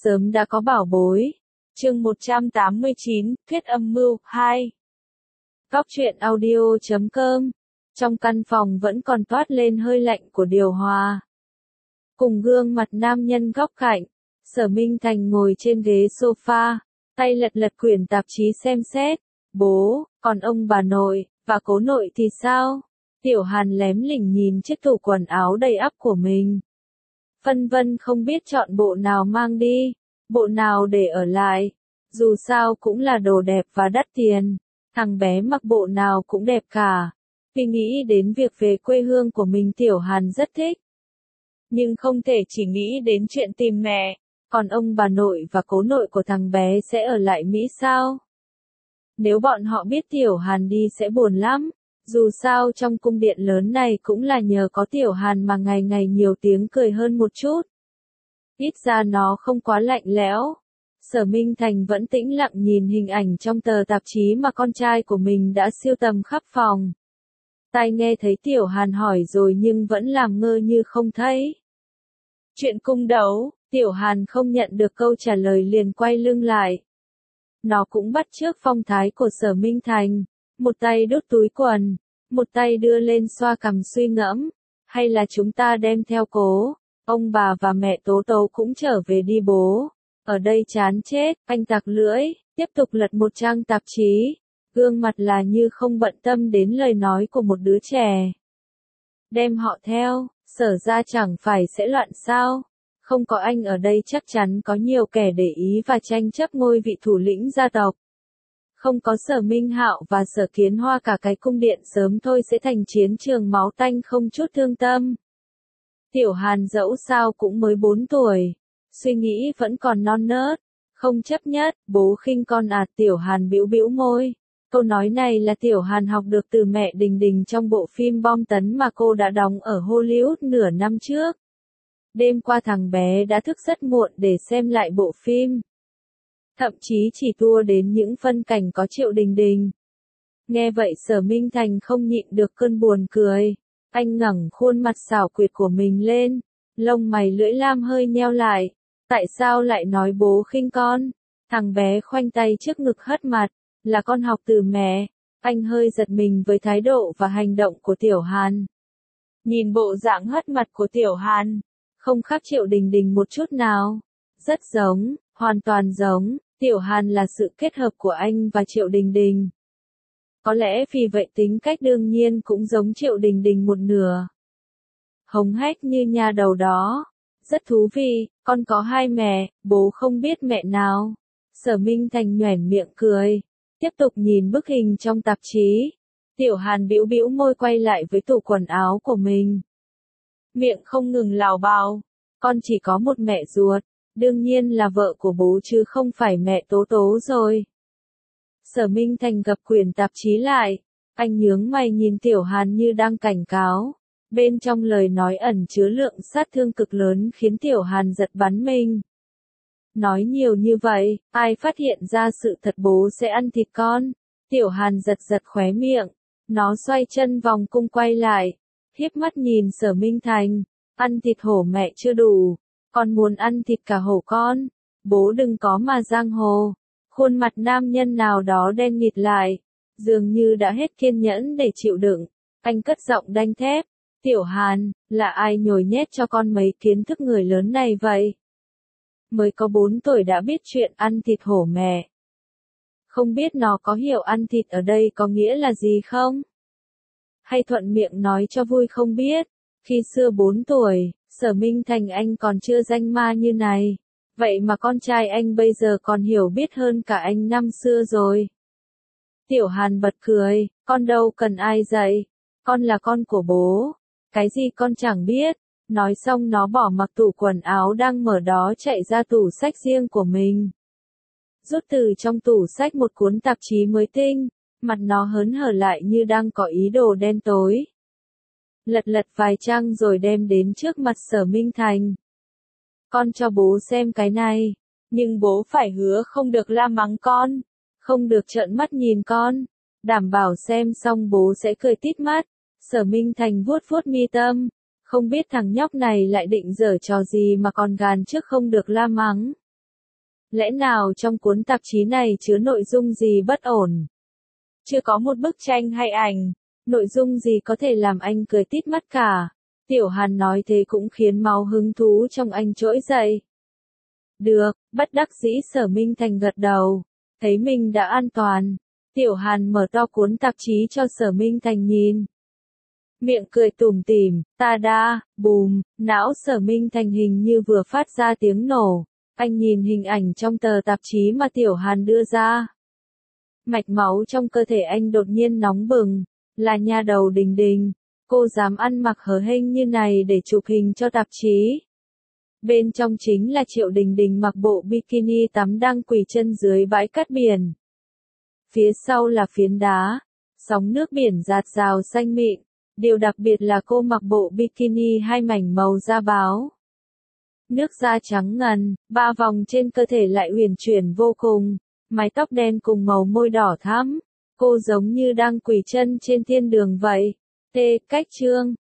sớm đã có bảo bối. Chương 189, Thuyết âm mưu 2. Góc truyện audio.com. Trong căn phòng vẫn còn toát lên hơi lạnh của điều hòa. Cùng gương mặt nam nhân góc cạnh, Sở Minh Thành ngồi trên ghế sofa, tay lật lật quyển tạp chí xem xét. Bố, còn ông bà nội, và cố nội thì sao? Tiểu Hàn lém lỉnh nhìn chiếc tủ quần áo đầy ắp của mình. Phân vân không biết chọn bộ nào mang đi, bộ nào để ở lại. Dù sao cũng là đồ đẹp và đắt tiền, thằng bé mặc bộ nào cũng đẹp cả. Vì nghĩ đến việc về quê hương của mình Tiểu Hàn rất thích. Nhưng không thể chỉ nghĩ đến chuyện tìm mẹ, còn ông bà nội và cố nội của thằng bé sẽ ở lại Mỹ sao? Nếu bọn họ biết Tiểu Hàn đi sẽ buồn lắm. Dù sao trong cung điện lớn này cũng là nhờ có Tiểu Hàn mà ngày ngày nhiều tiếng cười hơn một chút. Ít ra nó không quá lạnh lẽo. Sở Minh Thành vẫn tĩnh lặng nhìn hình ảnh trong tờ tạp chí mà con trai của mình đã sưu tầm khắp phòng. Tai nghe thấy Tiểu Hàn hỏi rồi nhưng vẫn làm ngơ như không thấy. Chuyện cung đấu, Tiểu Hàn không nhận được câu trả lời liền quay lưng lại. Nó cũng bắt chước phong thái của Sở Minh Thành. Một tay đút túi quần, một tay đưa lên xoa cằm suy ngẫm, hay là chúng ta đem theo cố, ông bà và mẹ Tố Tố cũng trở về đi bố. Ở đây chán chết, anh tặc lưỡi, tiếp tục lật một trang tạp chí, gương mặt là như không bận tâm đến lời nói của một đứa trẻ. Đem họ theo, Sở ra chẳng phải sẽ loạn sao? Không có anh ở đây chắc chắn có nhiều kẻ để ý và tranh chấp ngôi vị thủ lĩnh gia tộc. Không có Sở Minh Hạo và Sở Kiến Hoa cả cái cung điện sớm thôi sẽ thành chiến trường máu tanh không chút thương tâm. Tiểu Hàn dẫu sao cũng mới 4 tuổi, suy nghĩ vẫn còn non nớt, không chấp nhất, bố khinh con à. Tiểu Hàn bĩu bĩu môi. Câu nói này là Tiểu Hàn học được từ mẹ Đình Đình trong bộ phim bom tấn mà cô đã đóng ở Hollywood nửa năm trước. Đêm qua thằng bé đã thức rất muộn để xem lại bộ phim. Thậm chí chỉ tua đến những phân cảnh có Triệu Đình Đình. Nghe vậy Sở Minh Thành không nhịn được cơn buồn cười. Anh ngẩng khuôn mặt xảo quyệt của mình lên, lông mày lưỡi lam hơi nheo lại. Tại sao lại nói bố khinh con? Thằng bé khoanh tay trước ngực hất mặt, là con học từ mẹ. Anh hơi giật mình với thái độ và hành động của Tiểu Hàn. Nhìn bộ dạng hất mặt của Tiểu Hàn, không khác Triệu Đình Đình một chút nào. Rất giống, hoàn toàn giống. Tiểu Hàn là sự kết hợp của anh và Triệu Đình Đình. Có lẽ vì vậy tính cách đương nhiên cũng giống Triệu Đình Đình một nửa. Hống hách như nhà đầu đó. Rất thú vị, con có hai mẹ, bố không biết mẹ nào. Sở Minh Thành nhoẻn miệng cười. Tiếp tục nhìn bức hình trong tạp chí. Tiểu Hàn bĩu bĩu môi quay lại với tủ quần áo của mình. Miệng không ngừng lào bào. Con chỉ có một mẹ ruột. Đương nhiên là vợ của bố chứ không phải mẹ Tố Tố rồi. Sở Minh Thành gập quyển tạp chí lại. Anh nhướng mày nhìn Tiểu Hàn như đang cảnh cáo. Bên trong lời nói ẩn chứa lượng sát thương cực lớn khiến Tiểu Hàn giật bắn mình. Nói nhiều như vậy, ai phát hiện ra sự thật bố sẽ ăn thịt con? Tiểu Hàn giật giật khóe miệng. Nó xoay chân vòng cung quay lại. Hiếp mắt nhìn Sở Minh Thành. Ăn thịt hổ mẹ chưa đủ. Con muốn ăn thịt cả hổ con. Bố đừng có mà giang hồ. Khuôn mặt nam nhân nào đó đen nghịt lại. Dường như đã hết kiên nhẫn để chịu đựng. Anh cất giọng đanh thép. Tiểu Hàn, là ai nhồi nhét cho con mấy kiến thức người lớn này vậy? Mới có 4 tuổi đã biết chuyện ăn thịt hổ mẹ. Không biết nó có hiểu ăn thịt ở đây có nghĩa là gì không? Hay thuận miệng nói cho vui không biết. Khi xưa 4 tuổi, Sở Minh Thành anh còn chưa danh ma như này. Vậy mà con trai anh bây giờ còn hiểu biết hơn cả anh năm xưa rồi. Tiểu Hàn bật cười, con đâu cần ai dạy. Con là con của bố. Cái gì con chẳng biết. Nói xong nó bỏ mặc tủ quần áo đang mở đó chạy ra tủ sách riêng của mình. Rút từ trong tủ sách một cuốn tạp chí mới tinh. Mặt nó hớn hở lại như đang có ý đồ đen tối. Lật lật vài trang rồi đem đến trước mặt Sở Minh Thành. Con cho bố xem cái này. Nhưng bố phải hứa không được la mắng con. Không được trợn mắt nhìn con. Đảm bảo xem xong bố sẽ cười tít mắt. Sở Minh Thành vuốt vuốt mi tâm. Không biết thằng nhóc này lại định giở trò gì mà còn gàn trước không được la mắng. Lẽ nào trong cuốn tạp chí này chứa nội dung gì bất ổn? Chưa có một bức tranh hay ảnh, nội dung gì có thể làm anh cười tít mắt cả. Tiểu Hàn nói thế cũng khiến máu hứng thú trong anh trỗi dậy. Được, bất đắc dĩ Sở Minh Thành gật đầu. Thấy mình đã an toàn, Tiểu Hàn mở to cuốn tạp chí cho Sở Minh Thành nhìn. Miệng cười tủm tỉm, ta đa, bùm, não Sở Minh Thành hình như vừa phát ra tiếng nổ. Anh nhìn hình ảnh trong tờ tạp chí mà Tiểu Hàn đưa ra. Mạch máu trong cơ thể anh đột nhiên nóng bừng, là nha đầu Đình Đình. Cô dám ăn mặc hở hênh như này để chụp hình cho tạp chí. Bên trong chính là Triệu Đình Đình mặc bộ bikini tắm đang quỳ chân dưới bãi cát biển. Phía sau là phiến đá, sóng nước biển rạt rào xanh mịn. Điều đặc biệt là cô mặc bộ bikini hai mảnh màu da báo. Nước da trắng ngần, ba vòng trên cơ thể lại uyển chuyển vô cùng, mái tóc đen cùng màu môi đỏ thắm. Cô giống như đang quỳ chân trên thiên đường vậy. Cách chương